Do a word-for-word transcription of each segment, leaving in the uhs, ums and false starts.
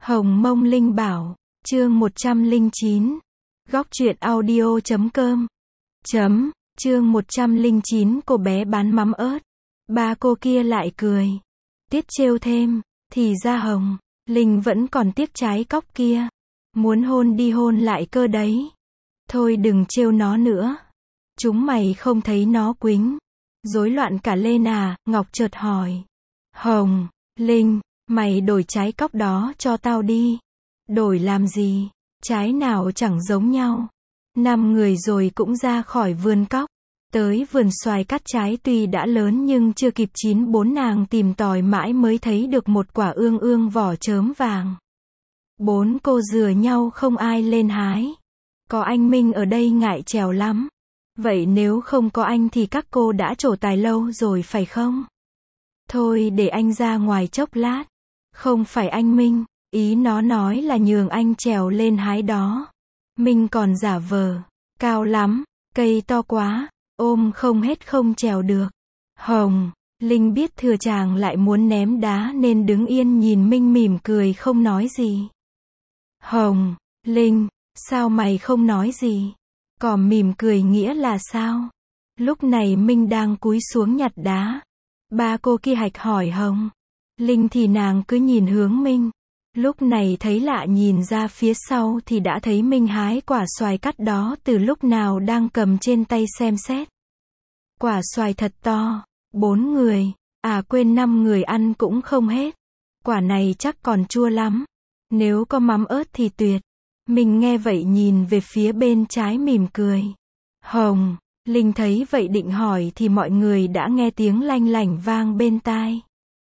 Hồng Mông Linh Bảo, chương một trăm lẻ chín. Góc truyện audio chấm com. Chấm, chương một trăm lẻ chín cô bé bán mắm ớt. Ba cô kia lại cười. Tiết trêu thêm, thì ra Hồng, Linh vẫn còn tiếc trái cóc kia. Muốn hôn đi hôn lại cơ đấy. Thôi đừng trêu nó nữa. Chúng mày không thấy nó quính. Rối loạn cả lên à, Ngọc chợt hỏi. Hồng, Linh, mày đổi trái cóc đó cho tao đi. Đổi làm gì? Trái nào chẳng giống nhau. Năm người rồi cũng ra khỏi vườn cóc. Tới vườn xoài cắt trái tuy đã lớn nhưng chưa kịp chín, bốn nàng tìm tòi mãi mới thấy được một quả ương ương vỏ chớm vàng. Bốn cô dừa nhau không ai lên hái. Có anh Minh ở đây ngại trèo lắm. Vậy nếu không có anh thì các cô đã trổ tài lâu rồi phải không? Thôi để anh ra ngoài chốc lát. Không phải anh Minh, ý nó nói là nhường anh trèo lên hái đó. Minh còn giả vờ, cao lắm, cây to quá, ôm không hết không trèo được. Hồng, Linh biết thừa chàng lại muốn ném đá nên đứng yên nhìn Minh mỉm cười không nói gì. Hồng, Linh, sao mày không nói gì? Còn mỉm cười nghĩa là sao? Lúc này Minh đang cúi xuống nhặt đá. Ba cô kia hạch hỏi Hồng. Linh thì nàng cứ nhìn hướng Minh. Lúc này thấy lạ nhìn ra phía sau thì đã thấy Minh hái quả xoài cắt đó từ lúc nào đang cầm trên tay xem xét. Quả xoài thật to. Bốn người, à quên năm người ăn cũng không hết. Quả này chắc còn chua lắm. Nếu có mắm ớt thì tuyệt. Mình nghe vậy nhìn về phía bên trái mỉm cười. Hồng, Linh thấy vậy định hỏi thì mọi người đã nghe tiếng lanh lảnh vang bên tai.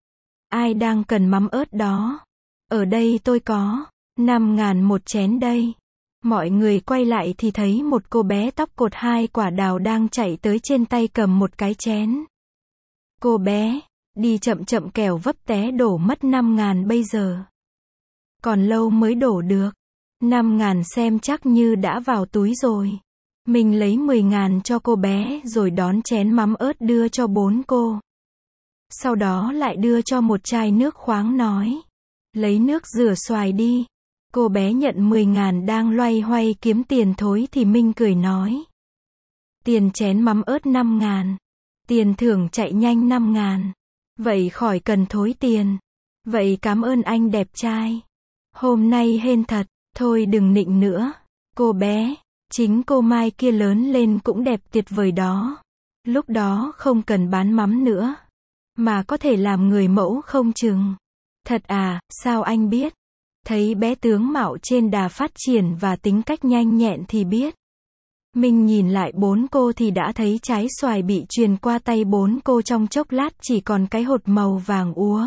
Ai đang cần mắm ớt đó? Ở đây tôi có, năm ngàn một chén đây. Mọi người quay lại thì thấy một cô bé tóc cột hai quả đào đang chạy tới trên tay cầm một cái chén. Cô bé, đi chậm chậm kẻo vấp té đổ mất năm ngàn bây giờ. Còn lâu mới đổ được. Năm ngàn xem chắc như đã vào túi rồi. Mình lấy mười ngàn cho cô bé rồi đón chén mắm ớt đưa cho bốn cô. Sau đó lại đưa cho một chai nước khoáng nói. Lấy nước rửa xoài đi. Cô bé nhận mười ngàn đang loay hoay kiếm tiền thối thì Minh cười nói. Tiền chén mắm ớt năm ngàn. Tiền thưởng chạy nhanh năm ngàn. Vậy khỏi cần thối tiền. Vậy cảm ơn anh đẹp trai. Hôm nay hên thật. Thôi đừng nịnh nữa. Cô bé, chính cô Mai kia lớn lên cũng đẹp tuyệt vời đó. Lúc đó không cần bán mắm nữa. Mà có thể làm người mẫu không chừng. Thật à, sao anh biết? Thấy bé tướng mạo trên đà phát triển và tính cách nhanh nhẹn thì biết. Mình nhìn lại bốn cô thì đã thấy trái xoài bị truyền qua tay bốn cô trong chốc lát chỉ còn cái hột màu vàng úa.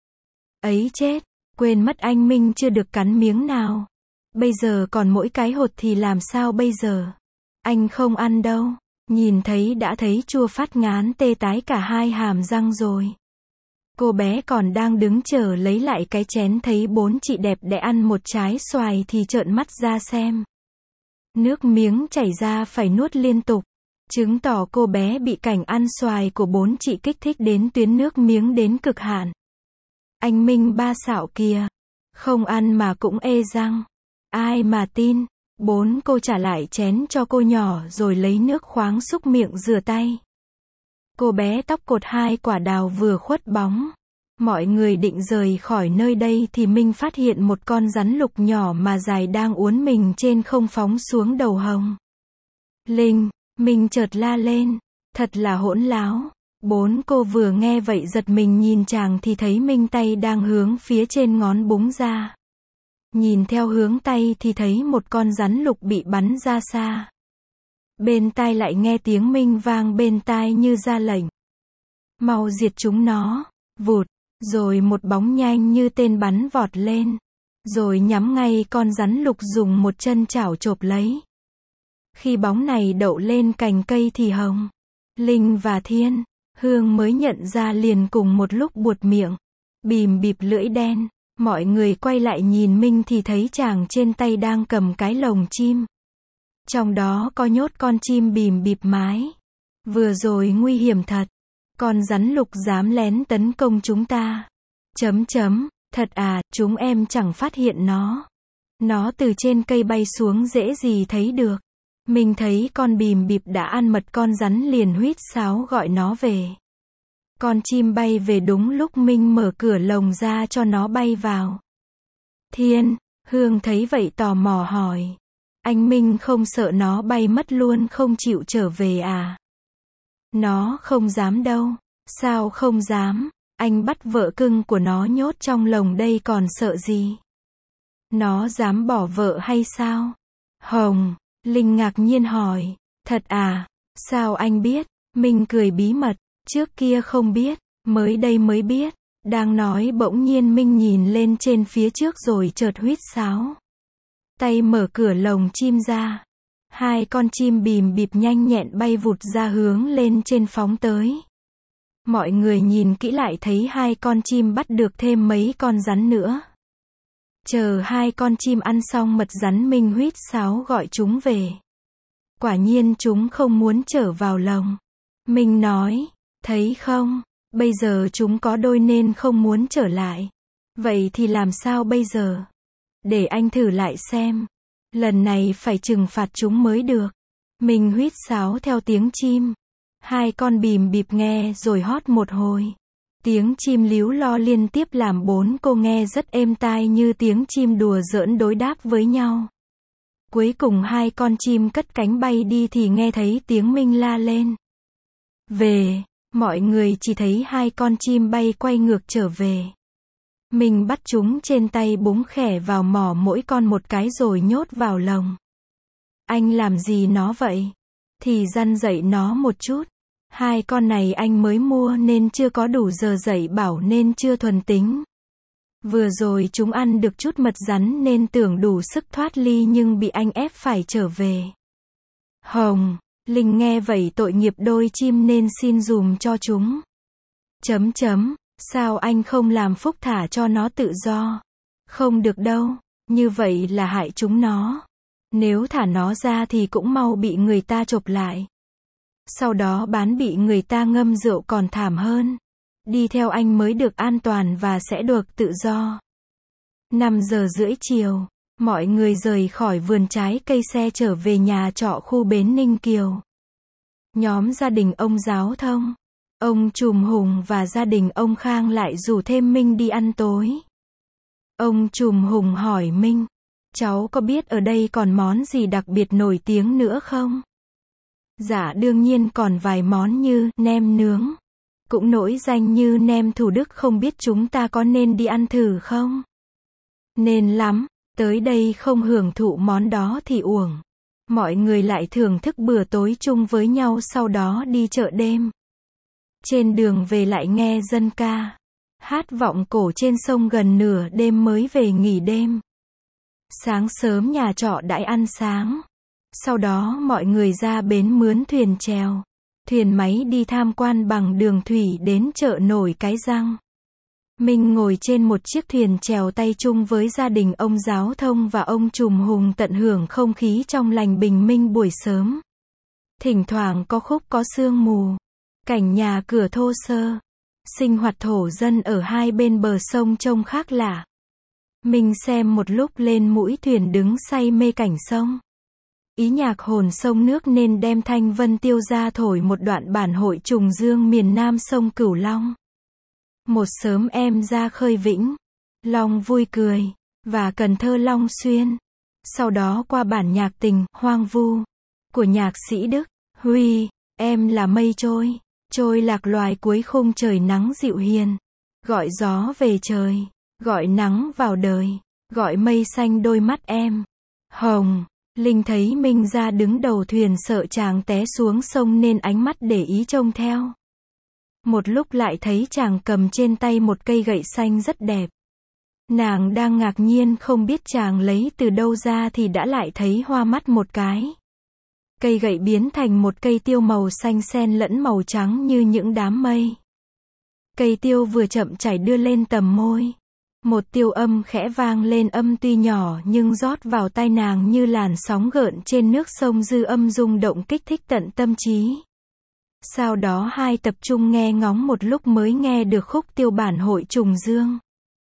Ấy chết, quên mất anh Minh chưa được cắn miếng nào. Bây giờ còn mỗi cái hột thì làm sao bây giờ? Anh không ăn đâu. Nhìn thấy đã thấy chua phát ngán tê tái cả hai hàm răng rồi. Cô bé còn đang đứng chờ lấy lại cái chén thấy bốn chị đẹp đẽ ăn một trái xoài thì trợn mắt ra xem. Nước miếng chảy ra phải nuốt liên tục. Chứng tỏ cô bé bị cảnh ăn xoài của bốn chị kích thích đến tuyến nước miếng đến cực hạn. Anh Minh ba xạo kìa. Không ăn mà cũng ê răng. Ai mà tin. Bốn cô trả lại chén cho cô nhỏ rồi lấy nước khoáng xúc miệng rửa tay. Cô bé tóc cột hai quả đào vừa khuất bóng. Mọi người định rời khỏi nơi đây thì Minh phát hiện một con rắn lục nhỏ mà dài đang uốn mình trên không phóng xuống đầu Hồng. Linh, Minh chợt la lên. Thật là hỗn láo. Bốn cô vừa nghe vậy giật mình nhìn chàng thì thấy Minh tay đang hướng phía trên ngón búng ra. Nhìn theo hướng tay thì thấy một con rắn lục bị bắn ra xa. Bên tai lại nghe tiếng Minh vang bên tai như ra lệnh. Mau diệt chúng nó. Vụt. Rồi một bóng nhanh như tên bắn vọt lên. Rồi nhắm ngay con rắn lục dùng một chân chảo chộp lấy. Khi bóng này đậu lên cành cây thì Hồng, Linh và Thiên, Hương mới nhận ra liền cùng một lúc buột miệng. Bìm bịp lưỡi đen. Mọi người quay lại nhìn Minh thì thấy chàng trên tay đang cầm cái lồng chim. Trong đó có nhốt con chim bìm bịp mái. Vừa rồi nguy hiểm thật. Con rắn lục dám lén tấn công chúng ta. Chấm chấm, Thật à, chúng em chẳng phát hiện nó. Nó từ trên cây bay xuống dễ gì thấy được. Mình thấy con bìm bịp đã ăn mật con rắn liền huýt sáo gọi nó về. Con chim bay về đúng lúc Minh mở cửa lồng ra cho nó bay vào. Thiên, Hương thấy vậy tò mò hỏi. Anh Minh không sợ nó bay mất luôn không chịu trở về à? Nó không dám đâu. Sao không dám? Anh bắt vợ cưng của nó nhốt trong lồng đây còn sợ gì? Nó dám bỏ vợ hay sao? Hồng, Linh ngạc nhiên hỏi. Thật à? Sao anh biết? Minh cười bí mật. Trước kia không biết, mới đây mới biết. Đang nói bỗng nhiên Minh nhìn lên trên phía trước rồi chợt huýt sáo. Tay mở cửa lồng chim ra. Hai con chim bìm bịp nhanh nhẹn bay vụt ra hướng lên trên phóng tới. Mọi người nhìn kỹ lại thấy hai con chim bắt được thêm mấy con rắn nữa. Chờ hai con chim ăn xong mật rắn Minh huýt sáo gọi chúng về. Quả nhiên chúng không muốn trở vào lồng. Minh nói, thấy không, bây giờ chúng có đôi nên không muốn trở lại. Vậy thì làm sao bây giờ? Để anh thử lại xem. Lần này phải trừng phạt chúng mới được. Minh huýt sáo theo tiếng chim. Hai con bìm bịp nghe rồi hót một hồi. Tiếng chim líu lo liên tiếp làm bốn cô nghe rất êm tai như tiếng chim đùa giỡn đối đáp với nhau. Cuối cùng hai con chim cất cánh bay đi thì nghe thấy tiếng Minh la lên. Về, mọi người chỉ thấy hai con chim bay quay ngược trở về. Minh bắt chúng trên tay búng khẻ vào mỏ mỗi con một cái rồi nhốt vào lồng. Anh làm gì nó vậy? Thì răn dạy nó một chút. Hai con này anh mới mua nên chưa có đủ giờ dạy bảo nên chưa thuần tính. Vừa rồi chúng ăn được chút mật rắn nên tưởng đủ sức thoát ly nhưng bị anh ép phải trở về. Hồng, Linh nghe vậy tội nghiệp đôi chim nên xin dùm cho chúng. Chấm chấm, sao anh không làm phúc thả cho nó tự do? Không được đâu, như vậy là hại chúng nó. Nếu thả nó ra thì cũng mau bị người ta chộp lại. Sau đó bán bị người ta ngâm rượu còn thảm hơn. Đi theo anh mới được an toàn và sẽ được tự do. năm giờ rưỡi chiều, mọi người rời khỏi vườn trái cây xe trở về nhà trọ khu Bến Ninh Kiều. Nhóm gia đình ông Giáo Thông, ông Trùm Hùng và gia đình ông Khang lại rủ thêm Minh đi ăn tối. Ông Trùm Hùng hỏi Minh, cháu có biết ở đây còn món gì đặc biệt nổi tiếng nữa không? Dạ đương nhiên còn vài món như nem nướng. Cũng nổi danh như nem Thủ Đức, không biết chúng ta có nên đi ăn thử không? Nên lắm, tới đây không hưởng thụ món đó thì uổng. Mọi người lại thưởng thức bữa tối chung với nhau sau đó đi chợ đêm. Trên đường về lại nghe dân ca, hát vọng cổ trên sông gần nửa đêm mới về nghỉ đêm. Sáng sớm nhà trọ đãi ăn sáng. Sau đó mọi người ra bến mướn thuyền chèo. Thuyền máy đi tham quan bằng đường thủy đến chợ nổi Cái Răng. Minh ngồi trên một chiếc thuyền chèo tay chung với gia đình ông Giáo Thông và ông Trùm Hùng tận hưởng không khí trong lành bình minh buổi sớm. Thỉnh thoảng có khúc có sương mù. Cảnh nhà cửa thô sơ. Sinh hoạt thổ dân ở hai bên bờ sông trông khác lạ. Minh xem một lúc lên mũi thuyền đứng say mê cảnh sông. Ý nhạc hồn sông nước nên đem thanh vân tiêu ra thổi một đoạn bản hội trùng dương miền Nam sông Cửu Long. Một sớm em ra khơi Vĩnh Long vui cười, và Cần Thơ Long Xuyên. Sau đó qua bản nhạc tình, Hoang Vu, của nhạc sĩ Đức Huy, em là mây trôi, trôi lạc loài cuối khung trời nắng dịu hiền. Gọi gió về trời, gọi nắng vào đời, gọi mây xanh đôi mắt em. Hồng, Linh thấy Minh ra đứng đầu thuyền sợ chàng té xuống sông nên ánh mắt để ý trông theo. Một lúc lại thấy chàng cầm trên tay một cây gậy xanh rất đẹp. Nàng đang ngạc nhiên không biết chàng lấy từ đâu ra thì đã lại thấy hoa mắt một cái. Cây gậy biến thành một cây tiêu màu xanh xen lẫn màu trắng như những đám mây. Cây tiêu vừa chậm chảy đưa lên tầm môi. Một tiêu âm khẽ vang lên, âm tuy nhỏ nhưng rót vào tai nàng như làn sóng gợn trên nước sông, dư âm rung động kích thích tận tâm trí. Sau đó hai tập trung nghe ngóng một lúc mới nghe được khúc tiêu bản hội trùng dương.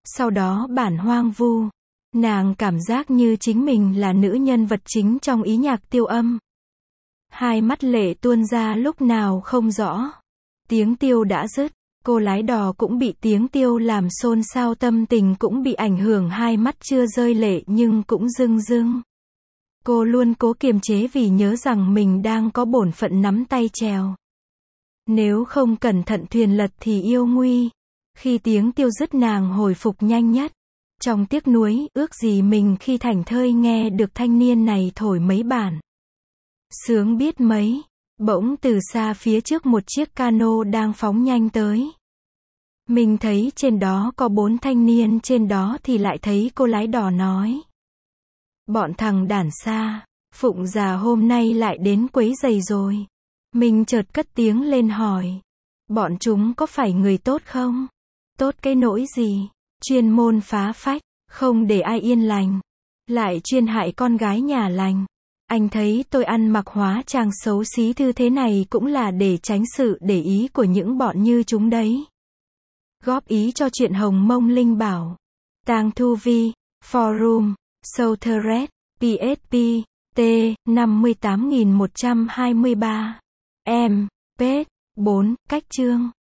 Sau đó bản hoang vu. Nàng cảm giác như chính mình là nữ nhân vật chính trong ý nhạc Tiêu Âm. Hai mắt lệ tuôn ra lúc nào không rõ. Tiếng tiêu đã dứt. Cô lái đò cũng bị tiếng tiêu làm xôn xao, tâm tình cũng bị ảnh hưởng, hai mắt chưa rơi lệ nhưng cũng rưng rưng. Cô luôn cố kiềm chế vì nhớ rằng mình đang có bổn phận nắm tay chèo. Nếu không cẩn thận thuyền lật thì yêu nguy. Khi tiếng tiêu dứt nàng hồi phục nhanh nhất. Trong tiếc nuối, ước gì mình khi thảnh thơi nghe được thanh niên này thổi mấy bản. Sướng biết mấy. Bỗng từ xa phía trước một chiếc cano đang phóng nhanh tới. Mình thấy trên đó có bốn thanh niên, trên đó thì lại thấy cô lái đò nói. Bọn thằng đản xa, Phụng già hôm nay lại đến quấy rầy rồi. Mình chợt cất tiếng lên hỏi. Bọn chúng có phải người tốt không? Tốt cái nỗi gì? Chuyên môn phá phách, không để ai yên lành. Lại chuyên hại con gái nhà lành. Anh thấy tôi ăn mặc hóa trang xấu xí thư thế này cũng là để tránh sự để ý của những bọn như chúng đấy. Góp ý cho chuyện Hồng Mông Linh bảo. Tang Thu Vi, Forum, Southred, pê ét pê, T, năm mươi tám nghìn một trăm hai mươi ba. Em, Pết, bốn, cách chương.